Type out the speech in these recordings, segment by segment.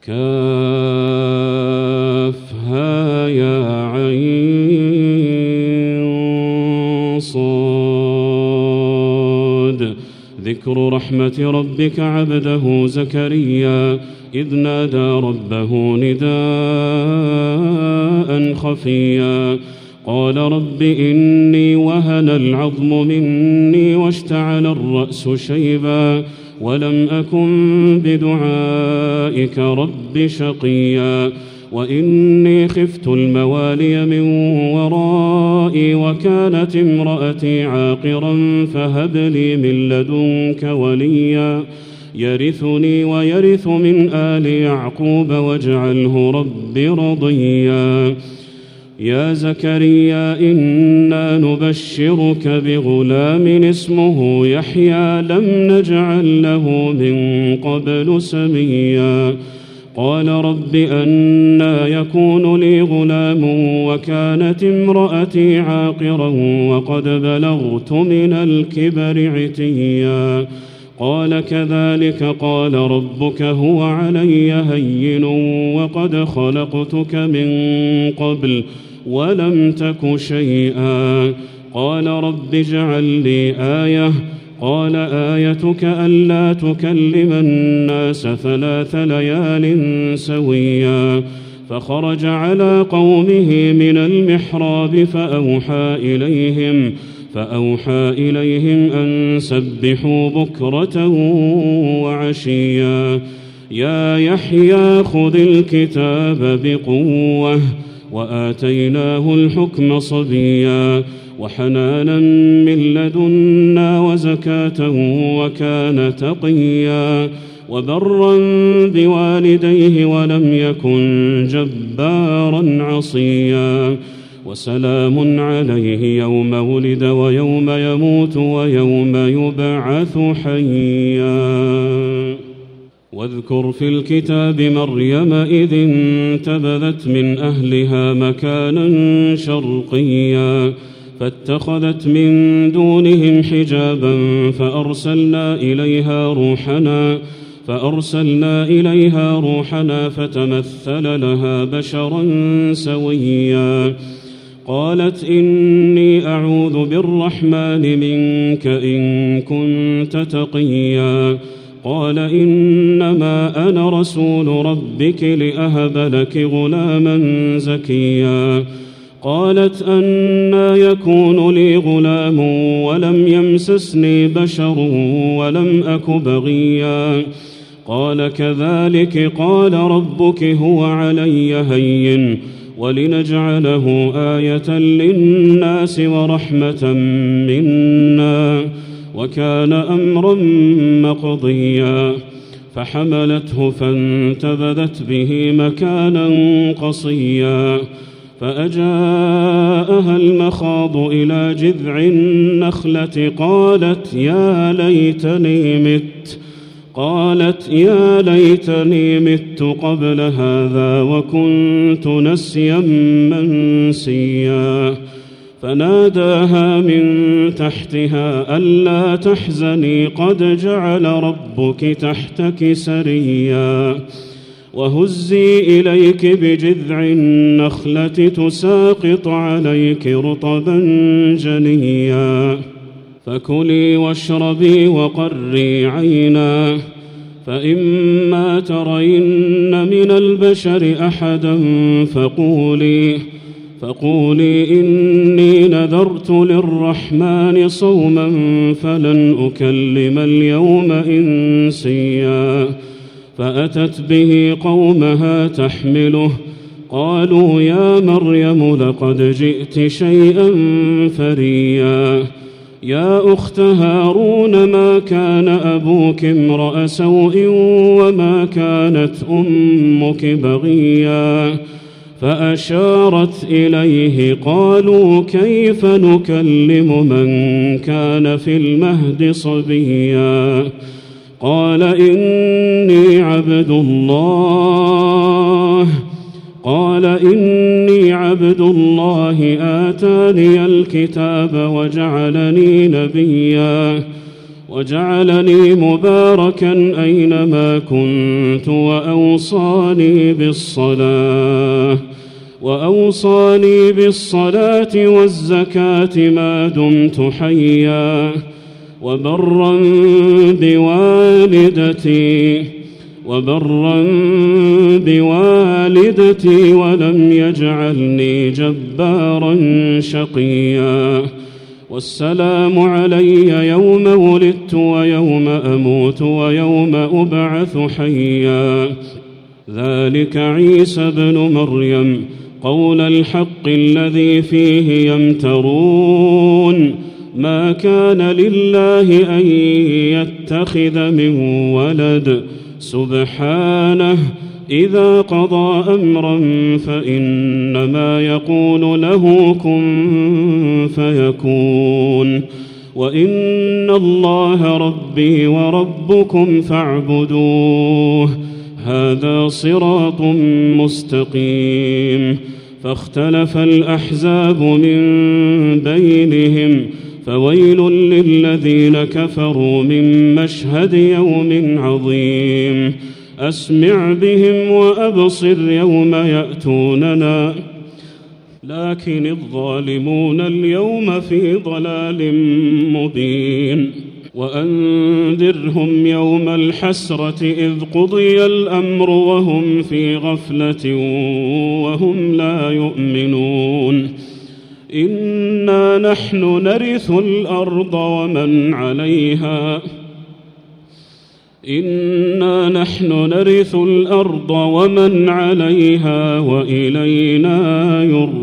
كافها يا عين صاد. ذكر رحمة ربك عبده زكريا إذ نادى ربه نداء خفيا قال رب إني وهن العظم مني واشتعل الرأس شيبا ولم أكن بدعائك رب شقيا وإني خفت الموالي من ورائي وكانت امرأتي عاقرا فهب لي من لدنك وليا يرثني ويرث من آل يعقوب واجعله رب رضيا. يا زكريا إنا نبشرك بغلام اسمه يحيى لم نجعل له من قبل سميا قال رب أنى يكون لي غلام وكانت امرأتي عاقرا وقد بلغت من الكبر عتيا قال كذلك قال ربك هو علي هين وقد خلقتك من قبل ولم تك شيئا قال رب اجعل لي آية قال آيتك ألا تكلم الناس 3 ليال سويا فخرج على قومه من المحراب فأوحى إليهم أن سبحوا بكرة وعشيا يا يحيى خذ الكتاب بقوة وآتيناه الحكم صبيا وحنانا من لدنا وزكاة وكان تقيا وبرا بوالديه ولم يكن جبارا عصيا وسلام عليه يوم ولد ويوم يموت ويوم يبعث حيا. واذكر في الكتاب مريم إذ انتبذت من أهلها مكانا شرقيا فاتخذت من دونهم حجابا فأرسلنا إليها روحنا فتمثل لها بشرا سويا قالت إني أعوذ بالرحمن منك إن كنت تقيا قال إنما أنا رسول ربك لأهب لك غلاما زكيا قالت أنى يكون لي غلام ولم يمسسني بشر ولم أك بغيا قال كذلك قال ربك هو علي هين ولنجعله آية للناس ورحمة منا وكان أمرا مقضيا فحملته فانتبذت به مكانا قصيا فأجاءها المخاض إلى جذع النخلة قالت يا ليتني مت قبل هذا وكنت نسيا منسيا فناداها من تحتها ألا تحزني قد جعل ربك تحتك سريا وهزي إليك بجذع النخلة تساقط عليك رطبا جنيا فكلي واشربي وقري عينا فإما ترين من البشر أحدا فقولي إني نذرت للرحمن صوما فلن أكلم اليوم إنسيا فأتت به قومها تحمله قالوا يا مريم لقد جئت شيئا فريا يا أخت هارون ما كان أبوك امرأ سوء وما كانت أمك بغيا فأشارت إليه قالوا كيف نكلم من كان في المهد صبيا قال إني عبد الله آتاني الكتاب وجعلني مباركا أينما كنت وأوصاني بالصلاة والزكاة ما دمت حيا وبرا بوالدتي ولم يجعلني جبارا شقيا. والسلام علي يوم ولدت ويوم أموت ويوم أبعث حيا. ذلك عيسى بن مريم قول الحق الذي فيه يمترون. ما كان لله أن يتخذ من ولد سبحانه إذا قضى أمرا فإنما يقول له كن فيكون. وإن الله ربي وربكم فاعبدوه هذا صراط مستقيم. فاختلف الأحزاب من بينهم فويل للذين كفروا من مشهد يوم عظيم. أسمع بهم وأبصر يوم يأتوننا لكن الظالمون اليوم في ضلال مبين. وأنذرهم يوم الحسرة إذ قضي الأمر وهم في غفلة وهم لا يؤمنون. إنا نحن نرث الأرض ومن عليها وإلينا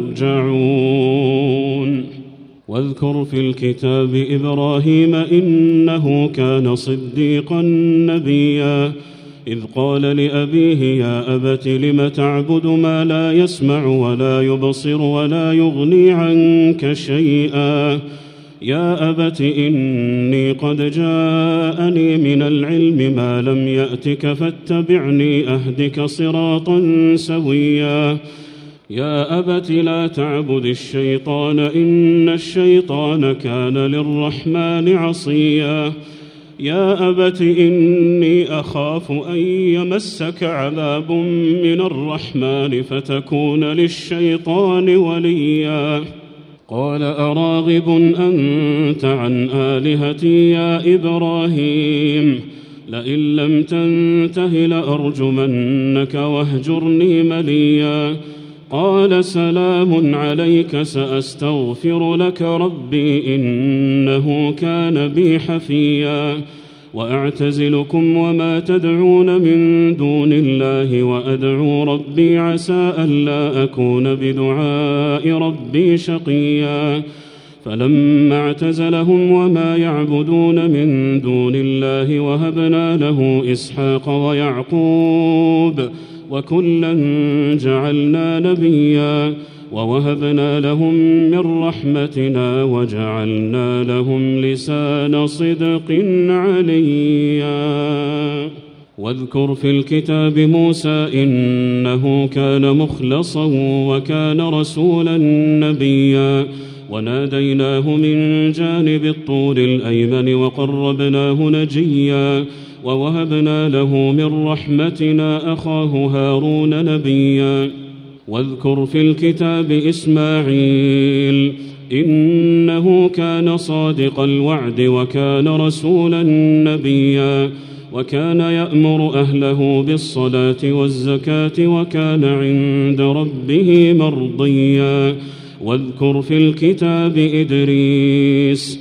يرجعون. واذكر في الكتاب إبراهيم إنه كان صديقا نبيا إذ قال لأبيه يا أبت لم تعبد ما لا يسمع ولا يبصر ولا يغني عنك شيئا. يا أبت إني قد جاءني من العلم ما لم يأتك فاتبعني أهدك صراطا سويا. يا أبت لا تعبد الشيطان إن الشيطان كان للرحمن عصيا. يا أبت إني أخاف أن يمسك عذاب من الرحمن فتكون للشيطان وليا. قال أراغب أنت عن آلهتي يا إبراهيم لئن لم تنته لأرجمنك واهجرني مليا. قال سلام عليك سأستغفر لك ربي إنه كان بي حفيا. وأعتزلكم وما تدعون من دون الله وأدعو ربي عسى ألا أكون بدعاء ربي شقيا. فلما اعتزلهم وما يعبدون من دون الله وهبنا له إسحاق ويعقوب وكلا جعلنا نبيا ووهبنا لهم من رحمتنا وجعلنا لهم لسان صدق عليا. واذكر في الكتاب موسى إنه كان مخلصا وكان رسولا نبيا. وناديناه من جانب الطور الأيمن وقربناه نجيا. ووهبنا له من رحمتنا أخاه هارون نبيا. واذكر في الكتاب إسماعيل إنه كان صادق الوعد وكان رسولا نبيا. وكان يأمر أهله بالصلاة والزكاة وكان عند ربه مرضيا. واذكر في الكتاب إدريس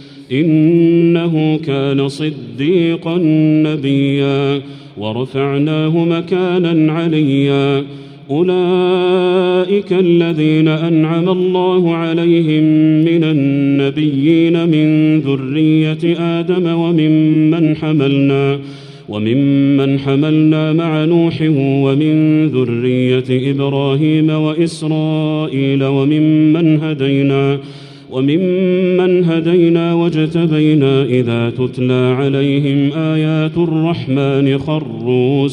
إنه كان صديقا نبيا ورفعناه مكانا عليا. أولئك الذين أنعم الله عليهم من النبيين من ذرية آدم وممن حملنا مع نوح ومن ذرية إبراهيم وإسرائيل وممن هدينا واجتبينا إذا تتلى عليهم آيات الرحمن خروا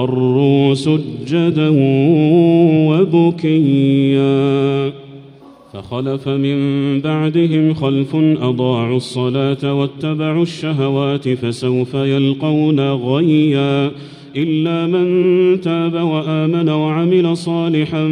سجدا وبكيا. فخلف من بعدهم خلف أضاعوا الصلاة واتبعوا الشهوات فسوف يلقون غيا إلا من تاب وآمن وعمل صالحا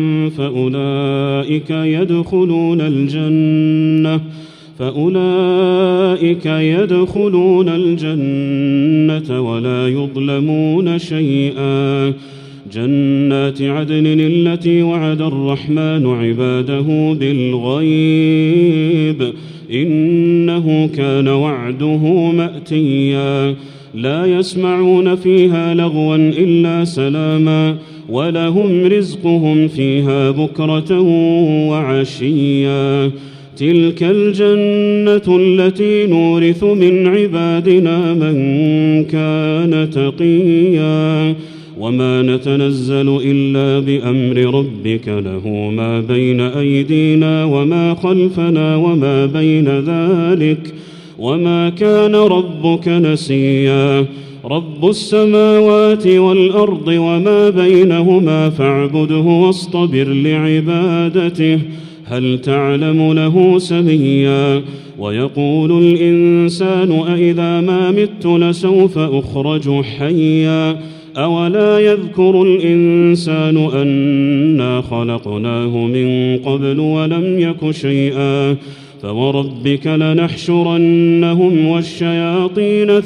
فأولئك يدخلون الجنة ولا يظلمون شيئا. جنات عدن التي وعد الرحمن عباده بالغيب إنه كان وعده مأتيا. لا يسمعون فيها لغوا إلا سلاما ولهم رزقهم فيها بكرة وعشيا. تلك الجنة التي نورث من عبادنا من كان تقيا. وما نتنزل إلا بأمر ربك له ما بين أيدينا وما خلفنا وما بين ذلك وما كان ربك نسيا. رب السماوات والأرض وما بينهما فاعبده واصطبر لعبادته هل تعلم له سميا. ويقول الإنسان أإذا ما مت لسوف أخرج حيا أولا يذكر الإنسان أنا خلقناه من قبل ولم يك شيئا. فوربك لنحشرنهم والشياطين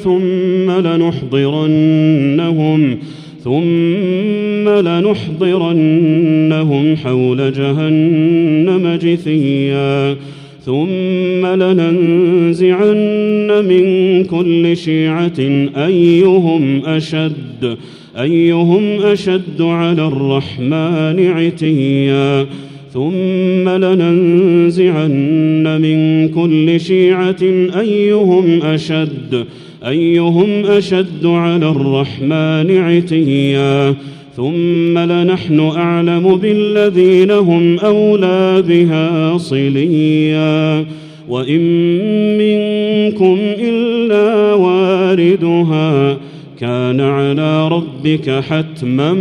ثم لنحضرنهم حول جهنم جثيا. ثم لننزعن من كل شيعة أيهم أشد على الرحمن عتيا. ثم لننزعن من كل شيعة أيهم أشد على الرحمن عتيا. ثم لنحن أعلم بالذين هم أولى بها صليا. وإن منكم إلا واردها كان على ربك حتما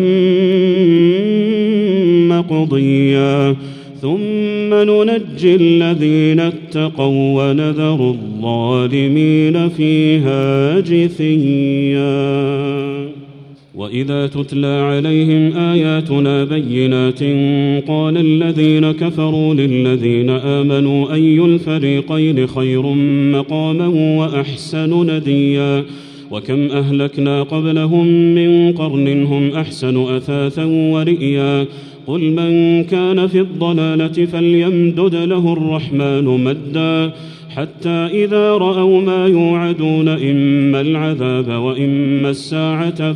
مقضيا. ثم ننجي الذين اتقوا ونذر الظالمين فيها جثيا. وإذا تتلى عليهم آياتنا بينات قال الذين كفروا للذين آمنوا أي الفريقين خير مقاما وأحسن نديا. وكم أهلكنا قبلهم من قرن هم أحسن أثاثا ورئيا. قل من كان في الضلالة فليمدد له الرحمن مدا حتى إذا رأوا ما يوعدون إما العذاب وإما الساعة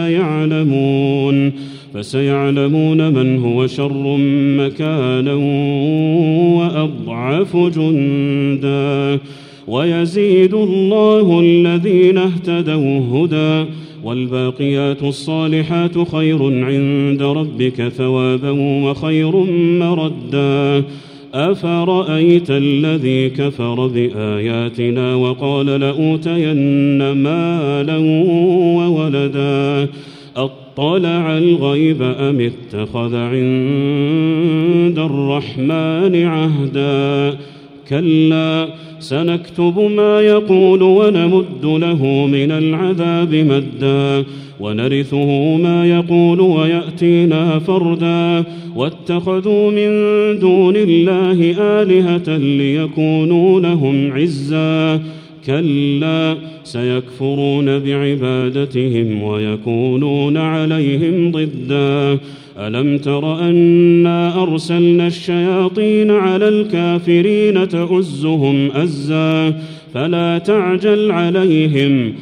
فسيعلمون من هو شر مكانا وأضعف جندا. ويزيد الله الذين اهتدوا هدى والباقيات الصالحات خير عند ربك ثوابا وخير مردا. أفرأيت الذي كفر بآياتنا وقال لأوتين مالا وولدا أطلع الغيب أم اتخذ عند الرحمن عهدا. كلا سنكتب ما يقول ونمد له من العذاب مدا ونرثه ما يقول ويأتينا فردا. واتخذوا من دون الله آلهة ليكونوا لهم عزا. كلا سيكفرون بعبادتهم ويكونون عليهم ضدا. ألم تر أنا أرسلنا الشياطين على الكافرين تؤزهم أزا فلا تعجل عليهم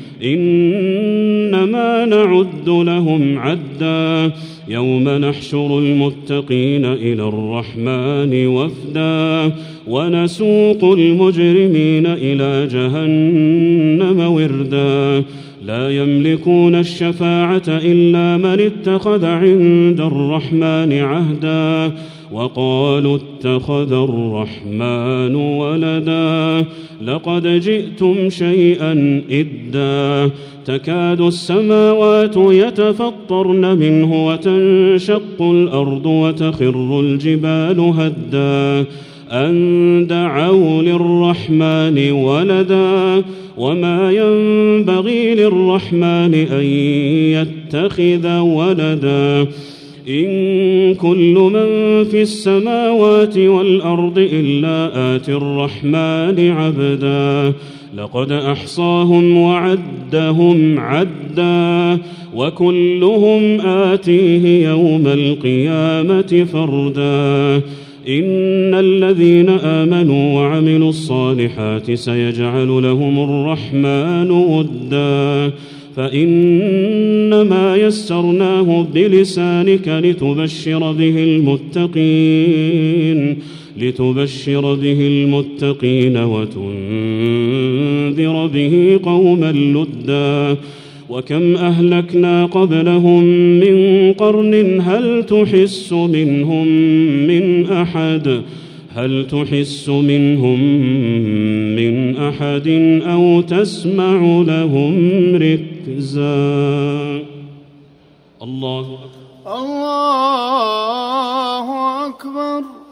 إنما نعد لهم عدا. يوم نحشر المتقين إلى الرحمن وفدا ونسوق المجرمين إلى جهنم وردا. لا يملكون الشفاعة إلا من اتخذ عند الرحمن عهدا. وقالوا اتخذ الرحمن ولدا لقد جئتم شيئا إدا. تكاد السماوات يتفطرن منه وتنشق الأرض وتخر الجبال هدا أن دعوا للرحمن ولدا وما ينبغي للرحمن أن يتخذ ولدا إن كل من في السماوات والأرض إلا آتي الرحمن عبدا لقد أحصاهم وعدهم عدا وكلهم آتيه يوم القيامة فردا إن الذين آمنوا وعملوا الصالحات سيجعل لهم الرحمن ودا فإنما يسرناه بلسانك لتبشر به المتقين وتنذر به قوما لدا وكم أهلكنا قبلهم من قرن هل تحس منهم من أحد أو تسمع لهم ركزا الله أكبر.